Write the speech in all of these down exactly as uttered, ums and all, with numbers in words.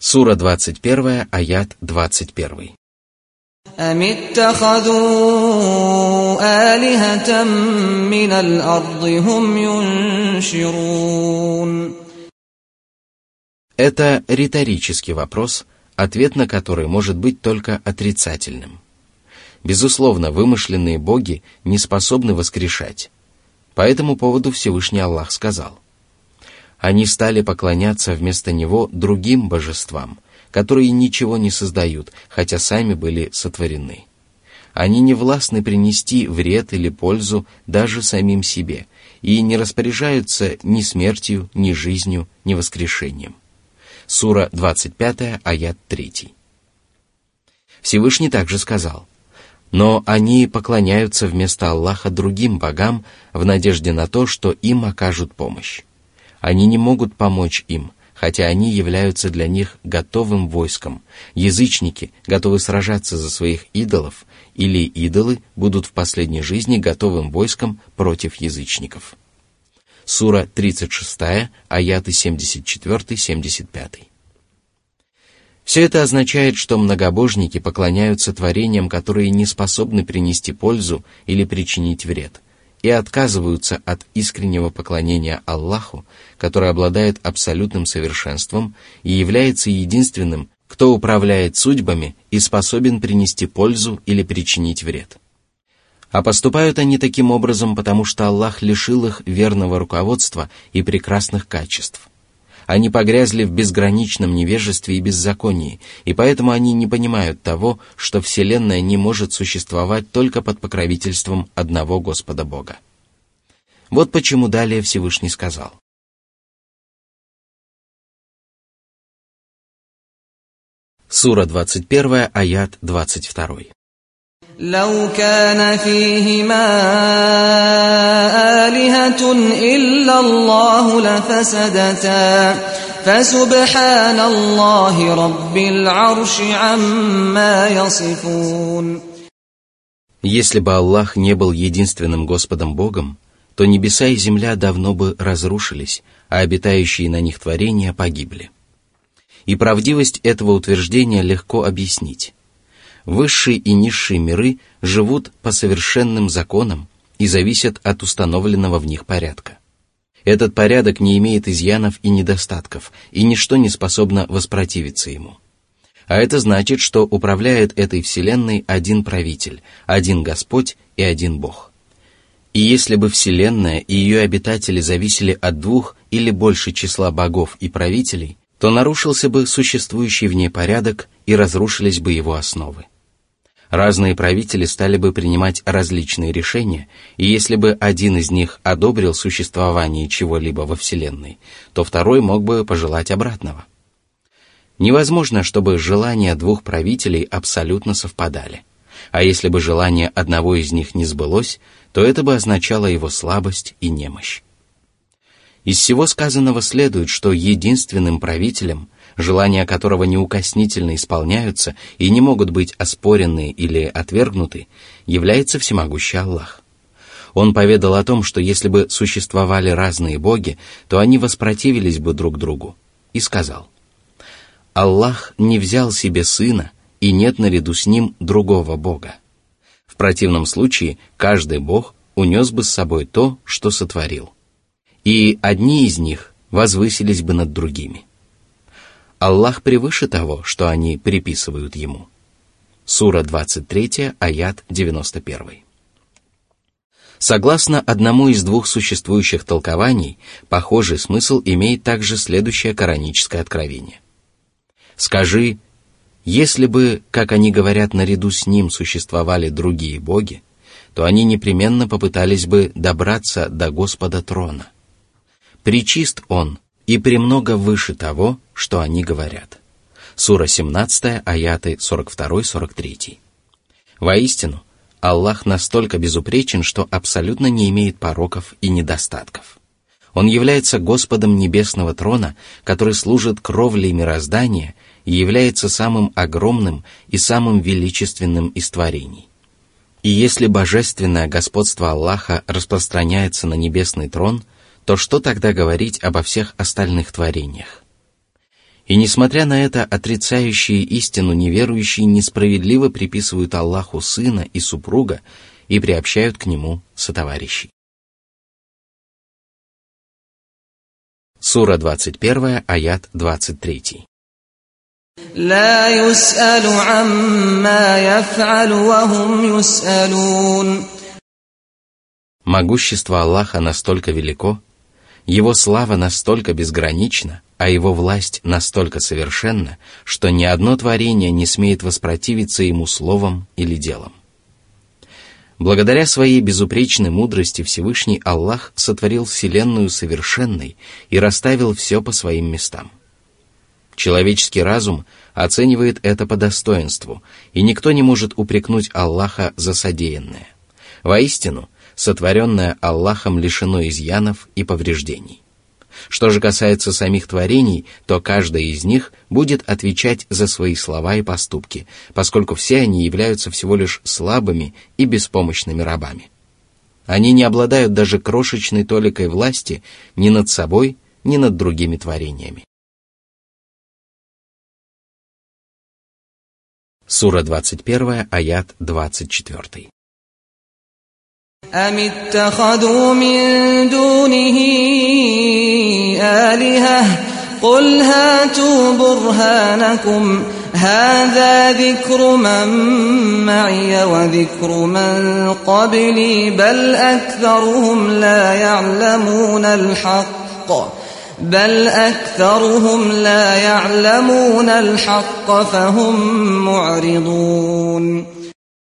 Сура двадцать первая, аят двадцать первый. أَمِ اتَّخَذُوا آلِهَةً مِّنَ الْأَرْضِ هُمْ يُنْشِرُونَ. Это риторический вопрос, ответ на который может быть только отрицательным. Безусловно, вымышленные боги не способны воскрешать. По этому поводу Всевышний Аллах сказал: «Они стали поклоняться вместо Него другим божествам, которые ничего не создают, хотя сами были сотворены. Они не властны принести вред или пользу даже самим себе и не распоряжаются ни смертью, ни жизнью, ни воскрешением». Сура двадцать пятая, аят третий. Всевышний также сказал: «Но они поклоняются вместо Аллаха другим богам в надежде на то, что им окажут помощь. Они не могут помочь им, хотя они являются для них готовым войском. Язычники готовы сражаться за своих идолов, или идолы будут в последней жизни готовым войском против язычников». Сура тридцать шестая, аяты семьдесят четыре — семьдесят пять. Все это означает, что многобожники поклоняются творениям, которые не способны принести пользу или причинить вред, и отказываются от искреннего поклонения Аллаху, который обладает абсолютным совершенством и является единственным, кто управляет судьбами и способен принести пользу или причинить вред. А поступают они таким образом, потому что Аллах лишил их верного руководства и прекрасных качеств. Они погрязли в безграничном невежестве и беззаконии, и поэтому они не понимают того, что Вселенная не может существовать только под покровительством одного Господа Бога. Вот почему далее Всевышний сказал: Сура двадцать первая, аят двадцать второй. لو كان فيهما آلهة إلا الله لفسدتا فسبحان الله رب العرش عما يصفون. Если бы Аллах не был единственным Господом Богом, то небеса и земля давно бы разрушились, а обитающие на них творения погибли. И правдивость этого утверждения легко объяснить. Высшие и низшие миры живут по совершенным законам и зависят от установленного в них порядка. Этот порядок не имеет изъянов и недостатков, и ничто не способно воспротивиться ему. А это значит, что управляет этой вселенной один правитель, один Господь и один Бог. И если бы вселенная и ее обитатели зависели от двух или больше числа богов и правителей, то нарушился бы существующий в ней порядок и разрушились бы его основы. Разные правители стали бы принимать различные решения, и если бы один из них одобрил существование чего-либо во Вселенной, то второй мог бы пожелать обратного. Невозможно, чтобы желания двух правителей абсолютно совпадали, а если бы желание одного из них не сбылось, то это бы означало его слабость и немощь. Из всего сказанного следует, что единственным правителем, желания которого неукоснительно исполняются и не могут быть оспорены или отвергнуты, является всемогущий Аллах. Он поведал о том, что если бы существовали разные боги, то они воспротивились бы друг другу, и сказал: «Аллах не взял себе сына, и нет наряду с ним другого бога. В противном случае каждый бог унес бы с собой то, что сотворил, и одни из них возвысились бы над другими. Аллах превыше того, что они приписывают Ему». Сура двадцать третья, аят девяносто один. Согласно одному из двух существующих толкований, похожий смысл имеет также следующее кораническое откровение. «Скажи, если бы, как они говорят, наряду с ним существовали другие боги, то они непременно попытались бы добраться до Господа трона. Пречист Он и премного выше того, что они говорят». Сура семнадцатая, аяты сорок два — сорок три. Воистину, Аллах настолько безупречен, что абсолютно не имеет пороков и недостатков. Он является Господом небесного трона, который служит кровлей мироздания и является самым огромным и самым величественным из творений. И если божественное господство Аллаха распространяется на небесный трон, то что тогда говорить обо всех остальных творениях? И несмотря на это, отрицающие истину неверующие несправедливо приписывают Аллаху сына и супруга и приобщают к нему сотоварищей. Сура двадцать первая, аят двадцать три. لا يسأل عما يفعل وهم يسألون. Могущество Аллаха настолько велико, Его слава настолько безгранична, а Его власть настолько совершенна, что ни одно творение не смеет воспротивиться Ему словом или делом. Благодаря своей безупречной мудрости Всевышний Аллах сотворил Вселенную совершенной и расставил все по своим местам. Человеческий разум оценивает это по достоинству, и никто не может упрекнуть Аллаха за содеянное. Воистину, сотворенное Аллахом лишено изъянов и повреждений. Что же касается самих творений, то каждое из них будет отвечать за свои слова и поступки, поскольку все они являются всего лишь слабыми и беспомощными рабами. Они не обладают даже крошечной толикой власти ни над собой, ни над другими творениями. Сура двадцать первая, аят двадцать четыре. أم اتخذوا من دونه آلهة قل هاتوا برهانكم هذا ذكر من معي وذكر من قبلي بل أكثرهم لا يعلمون الحق بل أكثرهم لا يعلمون الحق فهم معرضون.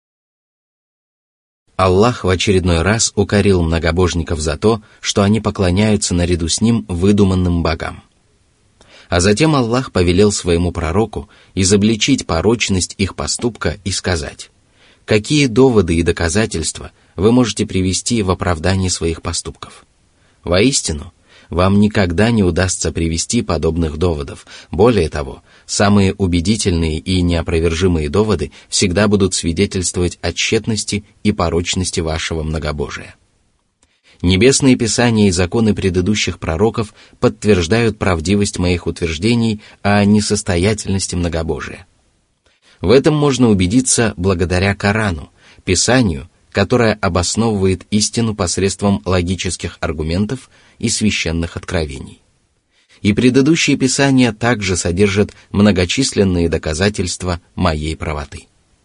Аллах в очередной раз укорил многобожников за то, что они поклоняются наряду с Ним выдуманным богам. А затем Аллах повелел своему пророку изобличить порочность их поступка и сказать: «Какие доводы и доказательства вы можете привести в оправдании своих поступков? Воистину, вам никогда не удастся привести подобных доводов. Более того, самые убедительные и неопровержимые доводы всегда будут свидетельствовать о тщетности и порочности вашего многобожия». Небесные писания и законы предыдущих пророков подтверждают правдивость моих утверждений о несостоятельности многобожия. В этом можно убедиться благодаря Корану, Писанию, которое обосновывает истину посредством логических аргументов и священных откровений. И предыдущие писания также содержат многочисленные доказательства моей правоты.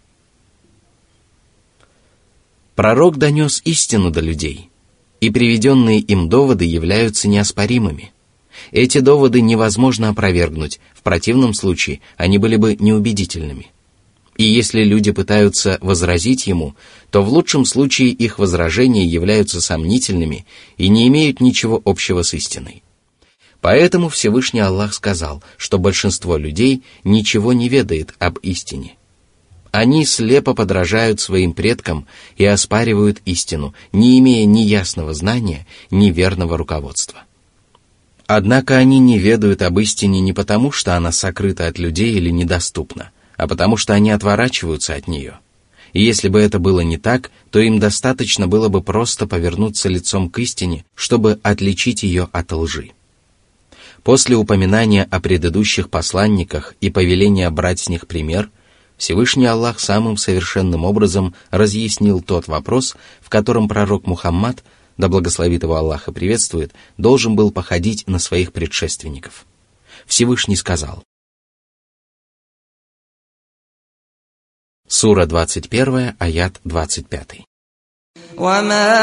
Пророк донес истину до людей, и приведенные им доводы являются неоспоримыми. Эти доводы невозможно опровергнуть, в противном случае они были бы неубедительными. И если люди пытаются возразить ему, то в лучшем случае их возражения являются сомнительными и не имеют ничего общего с истиной. Поэтому Всевышний Аллах сказал, что большинство людей ничего не ведает об истине. Они слепо подражают своим предкам и оспаривают истину, не имея ни ясного знания, ни верного руководства. Однако они не ведают об истине не потому, что она сокрыта от людей или недоступна, а потому что они отворачиваются от нее. И если бы это было не так, то им достаточно было бы просто повернуться лицом к истине, чтобы отличить ее от лжи. После упоминания о предыдущих посланниках и повеления брать с них пример, Всевышний Аллах самым совершенным образом разъяснил тот вопрос, в котором пророк Мухаммад, да благословит его Аллах и приветствует, должен был походить на своих предшественников. Всевышний сказал. Сура двадцать первая, аят двадцать пятый. وَمَا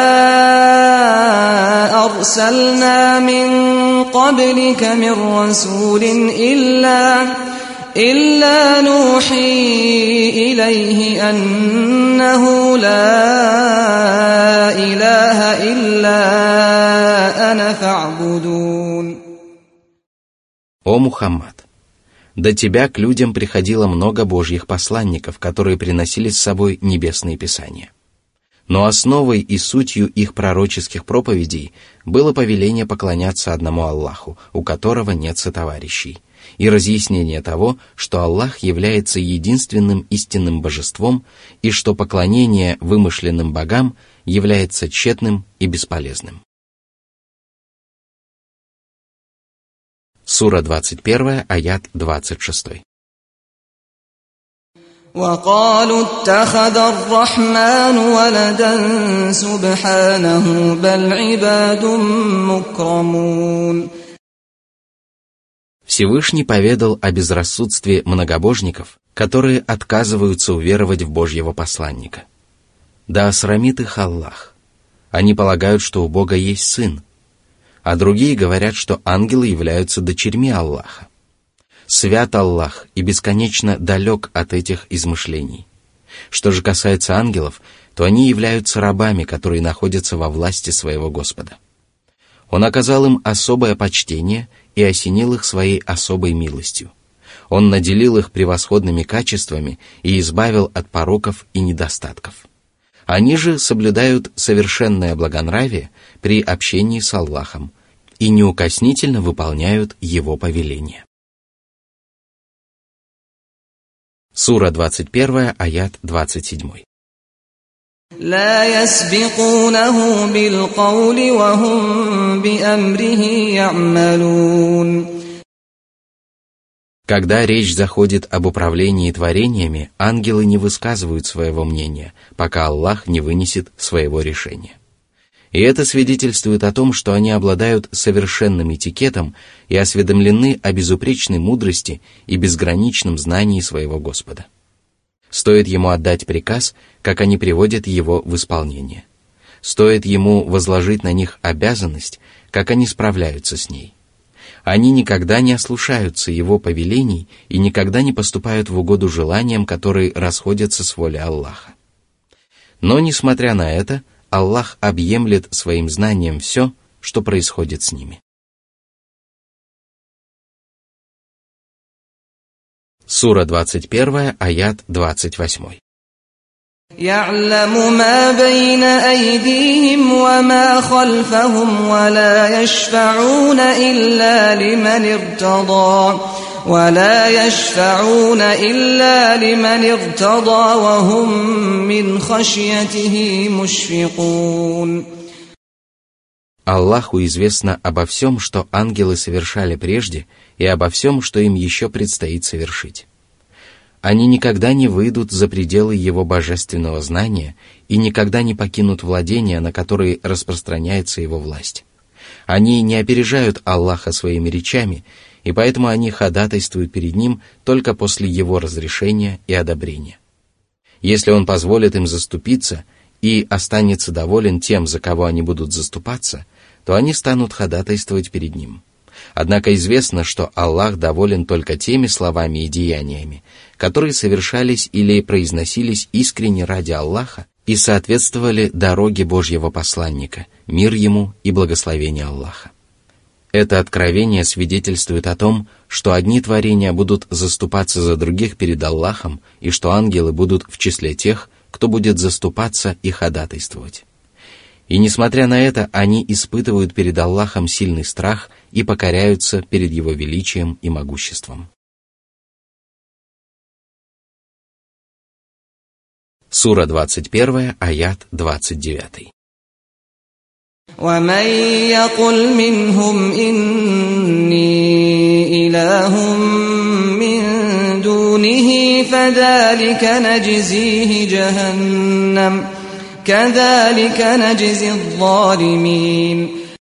أَرْسَلْنَا مِن قَبْلِكَ مِن رَّسُولٍ إِلَّا إِلَّا نُوحِي إِلَيْهِ أَنَّهُ لَا إِلَٰهَ إِلَّا أَنَا فَاعْبُدُونِ. О Мухаммад! До тебя к людям приходило много божьих посланников, которые приносили с собой небесные писания. Но основой и сутью их пророческих проповедей было повеление поклоняться одному Аллаху, у которого нет сотоварищей, и разъяснение того, что Аллах является единственным истинным божеством и что поклонение вымышленным богам является тщетным и бесполезным. Сура двадцать первая, аят двадцать шесть. وَقَالُوا اتَّخَذَ الرَّحْمَنُ وَلَدًا سُبْحَانَهُ بَلْ عِبَادٌ مُكْرَمُونَ. Всевышний поведал о безрассудстве многобожников, которые отказываются уверовать в Божьего посланника. Да осрамит их Аллах. Они полагают, что у Бога есть сын, а другие говорят, что ангелы являются дочерьми Аллаха. Свят Аллах и бесконечно далек от этих измышлений. Что же касается ангелов, то они являются рабами, которые находятся во власти своего Господа. Он оказал им особое почтение и осенил их своей особой милостью. Он наделил их превосходными качествами и избавил от пороков и недостатков. Они же соблюдают совершенное благонравие при общении с Аллахом и неукоснительно выполняют Его повеления. Сура двадцать первая, аят двадцать семь. لا يسبقونه بالقول وهم بأمره يعملون. Когда речь заходит об управлении творениями, ангелы не высказывают своего мнения, пока Аллах не вынесет своего решения. И это свидетельствует о том, что они обладают совершенным этикетом и осведомлены о безупречной мудрости и безграничном знании своего Господа. Стоит ему отдать приказ, как они приводят его в исполнение. Стоит ему возложить на них обязанность, как они справляются с ней. Они никогда не ослушаются его повелений и никогда не поступают в угоду желаниям, которые расходятся с волей Аллаха. Но, несмотря на это, Аллах объемлет своим знанием все, что происходит с ними. Сура двадцать первая, аят двадцать восемь. يعلم ما بين أيديهم وما خلفهم ولا يشفعون إلا لمن ارتضى ولا يشفعون إلا لمن ارتضى وهم من خشيته مشفقون. Аллаху известно обо всем, что ангелы совершали прежде, и обо всем, что им еще предстоит совершить. Они никогда не выйдут за пределы его божественного знания и никогда не покинут владения, на которые распространяется его власть. Они не опережают Аллаха своими речами, и поэтому они ходатайствуют перед ним только после его разрешения и одобрения. Если он позволит им заступиться и останется доволен тем, за кого они будут заступаться, то они станут ходатайствовать перед ним. Однако известно, что Аллах доволен только теми словами и деяниями, которые совершались или произносились искренне ради Аллаха и соответствовали дороге Божьего посланника, мир ему и благословение Аллаха. Это откровение свидетельствует о том, что одни творения будут заступаться за других перед Аллахом, и что ангелы будут в числе тех, кто будет заступаться и ходатайствовать. И несмотря на это, они испытывают перед Аллахом сильный страх и покоряются перед Его величием и могуществом. Сура двадцать первая, аят двадцать девять. وَمَنْ يَقُلْ مِنْهُمْ إِنِّي إِلَهٌ مِّن دُونِهِ فَذَلِكَ نَجْزِيهِ جَهَنَّمَ كَذَلِكَ نَجْزِي الظَّالِمِينَ.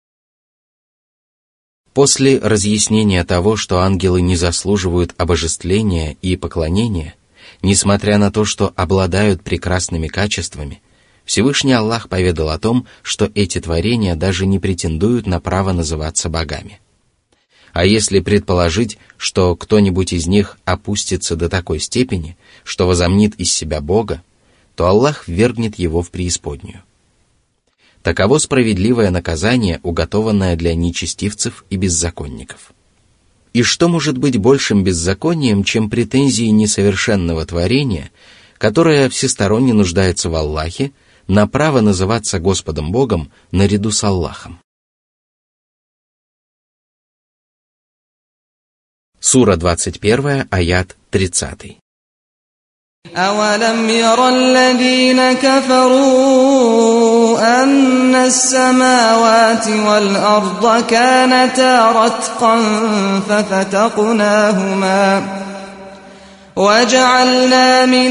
После разъяснения того, что ангелы не заслуживают обожествления и поклонения, несмотря на то, что обладают прекрасными качествами, Всевышний Аллах поведал о том, что эти творения даже не претендуют на право называться богами. А если предположить, что кто-нибудь из них опустится до такой степени, что возомнит из себя Бога, то Аллах ввергнет его в преисподнюю. Таково справедливое наказание, уготованное для нечестивцев и беззаконников. И что может быть большим беззаконием, чем претензии несовершенного творения, которое всесторонне нуждается в Аллахе, на право называться Господом Богом наряду с Аллахом? Сура двадцать первая, аят тридцатый. أَوَلَمْ يَرَ الَّذِينَ كَفَرُوا أَنَّ أن السماوات والأرض كانتا رتقا ففتقناهما وجعلنا من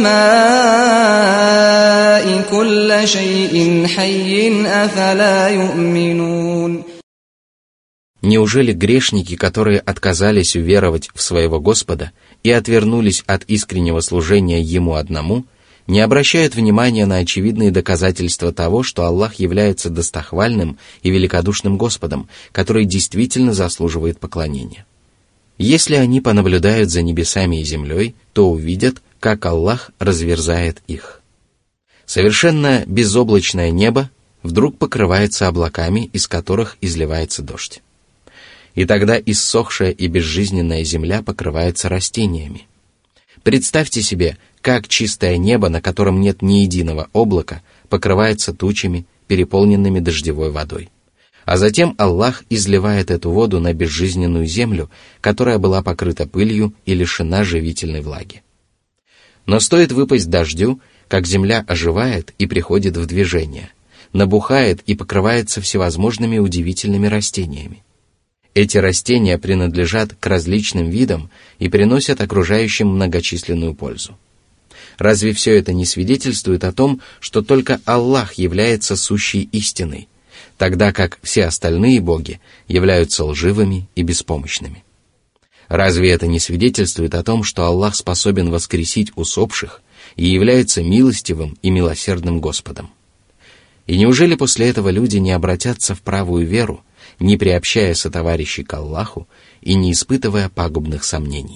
الماء كل شيء حي أفلا يؤمنون. Неужели грешники, которые отказались уверовать в своего Господа и отвернулись от искреннего служения Ему одному, не обращают внимания на очевидные доказательства того, что Аллах является достохвальным и великодушным Господом, который действительно заслуживает поклонения? Если они понаблюдают за небесами и землей, то увидят, как Аллах разверзает их. Совершенно безоблачное небо вдруг покрывается облаками, из которых изливается дождь. И тогда иссохшая и безжизненная земля покрывается растениями. Представьте себе, как чистое небо, на котором нет ни единого облака, покрывается тучами, переполненными дождевой водой. А затем Аллах изливает эту воду на безжизненную землю, которая была покрыта пылью и лишена живительной влаги. Но стоит выпасть дождю, как земля оживает и приходит в движение, набухает и покрывается всевозможными удивительными растениями. Эти растения принадлежат к различным видам и приносят окружающим многочисленную пользу. Разве все это не свидетельствует о том, что только Аллах является сущей истиной, тогда как все остальные боги являются лживыми и беспомощными? Разве это не свидетельствует о том, что Аллах способен воскресить усопших и является милостивым и милосердным Господом? И неужели после этого люди не обратятся в правую веру, не приобщая сотоварищей к Аллаху и не испытывая пагубных сомнений?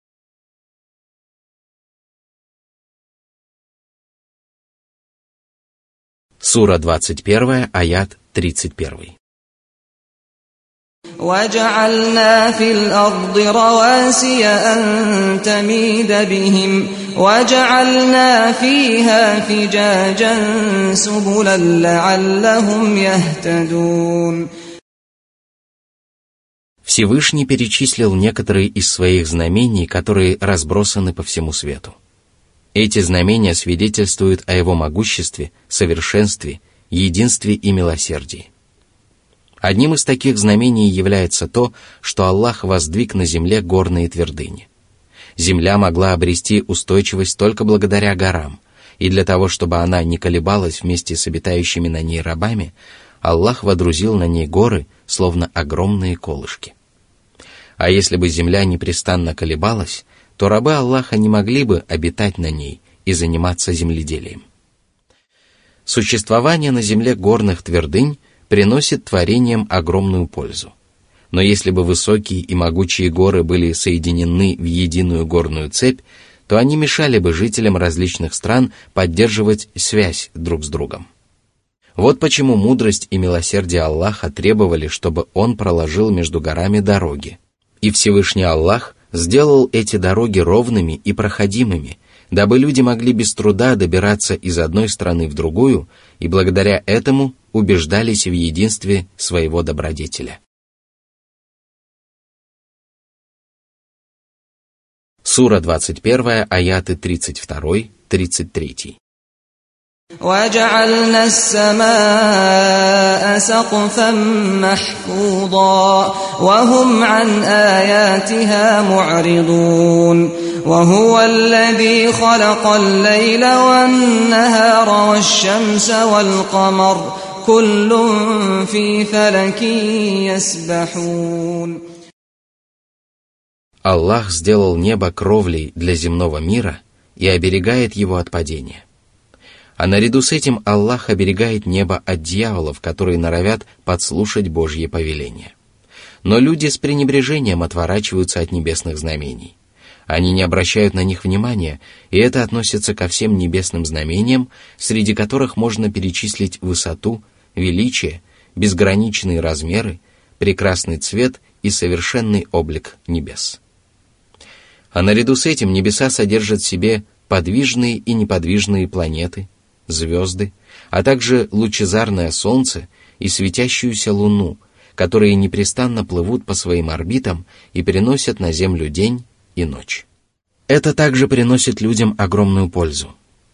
Сура двадцать первая, аят тридцать один. وَجَعَلْنَا فِي الْأَرْضِ رَوَاسِيَ أَن تَمِيدَ بِهِمْ وَجَعَلْنَا فِيهَا فِجَاجًا سُبُلًا لَعَلَّهُمْ يَهْتَدُونَ. Всевышний перечислил некоторые из своих знамений, которые разбросаны по всему свету. Эти знамения свидетельствуют о Его могуществе, совершенстве, единстве и милосердии. Одним из таких знамений является то, что Аллах воздвиг на земле горные твердыни. Земля могла обрести устойчивость только благодаря горам, и для того, чтобы она не колебалась вместе с обитающими на ней рабами, Аллах водрузил на ней горы, словно огромные колышки. А если бы земля непрестанно колебалась, то рабы Аллаха не могли бы обитать на ней и заниматься земледелием. Существование на земле горных твердынь приносит творениям огромную пользу. Но если бы высокие и могучие горы были соединены в единую горную цепь, то они мешали бы жителям различных стран поддерживать связь друг с другом. Вот почему мудрость и милосердие Аллаха требовали, чтобы Он проложил между горами дороги. И Всевышний Аллах сделал эти дороги ровными и проходимыми, дабы люди могли без труда добираться из одной страны в другую и благодаря этому убеждались в единстве своего добродетеля. Сура двадцать первая, аяты тридцать два тридцать три. وَجَعَلْنَا السَّمَاءَ سَقْفًا مَحْفُوظًا وَهُمْ عَنْ آيَاتِهَا مُعْرِضُونَ وَهُوَ الَّذِي خَلَقَ اللَّيْلَ وَالنَّهَارَ وَالشَّمْسَ وَالْقَمَرَ كُلٌّ فِي فَلَكٍ يَسْبَحُونَ. Аллах сделал небо кровлей для земного мира и оберегает его от падения. А наряду с этим Аллах оберегает небо от дьяволов, которые норовят подслушать Божье повеление. Но люди с пренебрежением отворачиваются от небесных знамений. Они не обращают на них внимания, и это относится ко всем небесным знамениям, среди которых можно перечислить высоту, величие, безграничные размеры, прекрасный цвет и совершенный облик небес. А наряду с этим небеса содержат в себе подвижные и неподвижные планеты, звезды, а также лучезарное солнце и светящуюся луну, которые непрестанно плывут по своим орбитам и переносят на землю день и ночь. Это также приносит людям огромную пользу.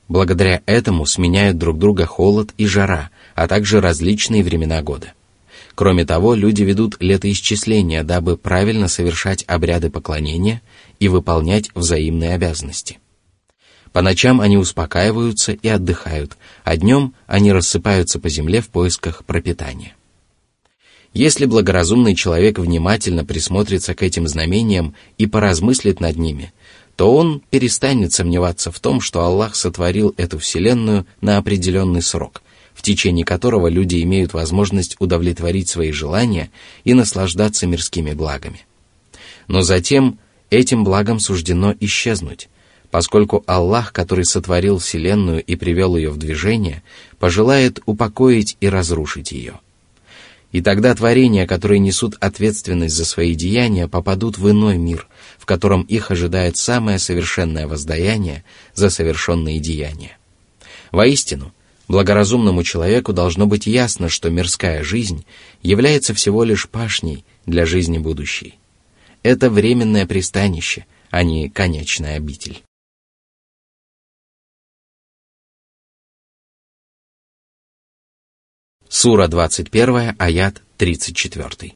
Благодаря этому сменяют друг друга холод и жара, а также различные времена года. Кроме того, люди ведут летоисчисления, дабы правильно совершать обряды поклонения и выполнять взаимные обязанности. По ночам они успокаиваются и отдыхают, а днем они рассыпаются по земле в поисках пропитания. Если благоразумный человек внимательно присмотрится к этим знамениям и поразмыслит над ними, то он перестанет сомневаться в том, что Аллах сотворил эту вселенную на определенный срок, в течение которого люди имеют возможность удовлетворить свои желания и наслаждаться мирскими благами. Но затем этим благам суждено исчезнуть, поскольку Аллах, который сотворил вселенную и привел ее в движение, пожелает упокоить и разрушить ее. И тогда творения, которые несут ответственность за свои деяния, попадут в иной мир, в котором их ожидает самое совершенное воздаяние за совершенные деяния. Воистину, благоразумному человеку должно быть ясно, что мирская жизнь является всего лишь пашней для жизни будущей. Это временное пристанище, а не конечная обитель. Сура двадцать первая, аят тридцать четыре.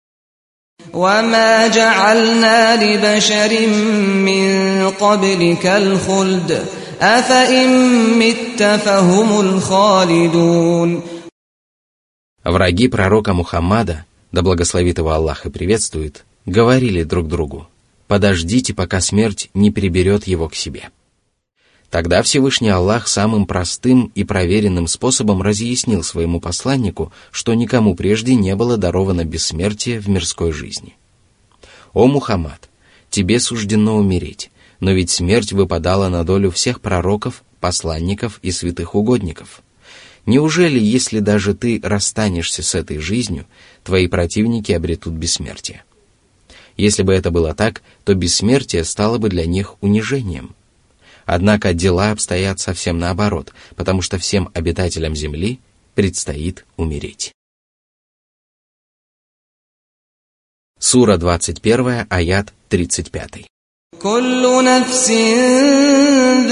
وَمَا جَعَلْنَا لِبَشَرٍ مِّن قَبْلِكَ الْخُلْدَ أَفَإِن مِّتَّ فَهُمُ الْخَالِدُونَ. Враги пророка Мухаммада, да благословит его Аллах и приветствует, говорили друг другу: «Подождите, пока смерть не приберет его к себе». Тогда Всевышний Аллах самым простым и проверенным способом разъяснил своему посланнику, что никому прежде не было даровано бессмертие в мирской жизни. «О Мухаммад, тебе суждено умереть, но ведь смерть выпадала на долю всех пророков, посланников и святых угодников. Неужели, если даже ты расстанешься с этой жизнью, твои противники обретут бессмертие? Если бы это было так, то бессмертие стало бы для них унижением. Однако дела обстоят совсем наоборот, потому что всем обитателям земли предстоит умереть». Сура двадцать первая, аят тридцать пять. «Куллу нафсин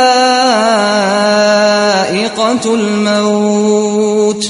ذائقة الموت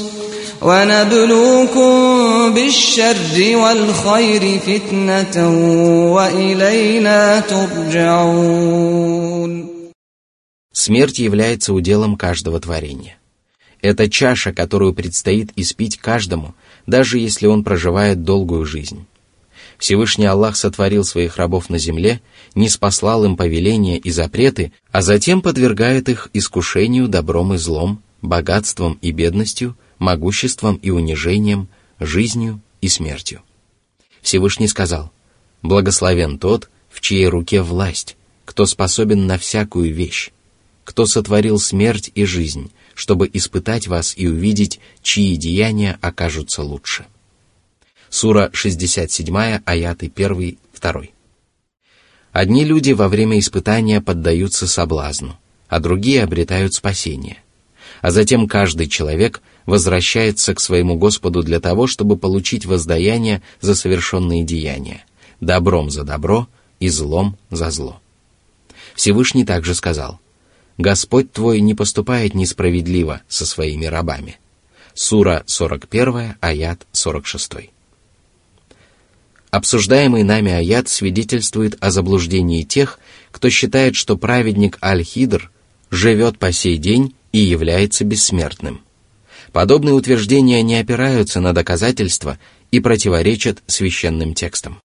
ونبلوكم بالشر والخير فتنة وإلينا ترجعون». Смерть является уделом каждого творения. Это чаша, которую предстоит испить каждому, даже если он проживает долгую жизнь. Всевышний Аллах сотворил своих рабов на земле, ниспослал им повеления и запреты, а затем подвергает их искушению добром и злом, богатством и бедностью, могуществом и унижением, жизнью и смертью. Всевышний сказал: «Благословен тот, в чьей руке власть, кто способен на всякую вещь, кто сотворил смерть и жизнь, чтобы испытать вас и увидеть, чьи деяния окажутся лучше». Сура шестьдесят семь, аяты один, два. Одни люди во время испытания поддаются соблазну, а другие обретают спасение. А затем каждый человек возвращается к своему Господу для того, чтобы получить воздаяние за совершенные деяния, добром за добро и злом за зло. Всевышний также сказал: «Господь твой не поступает несправедливо со своими рабами». Сура сорок один, аят сорок шесть. Обсуждаемый нами аят свидетельствует о заблуждении тех, кто считает, что праведник Аль-Хидр живет по сей день и является бессмертным. Подобные утверждения не опираются на доказательства и противоречат священным текстам.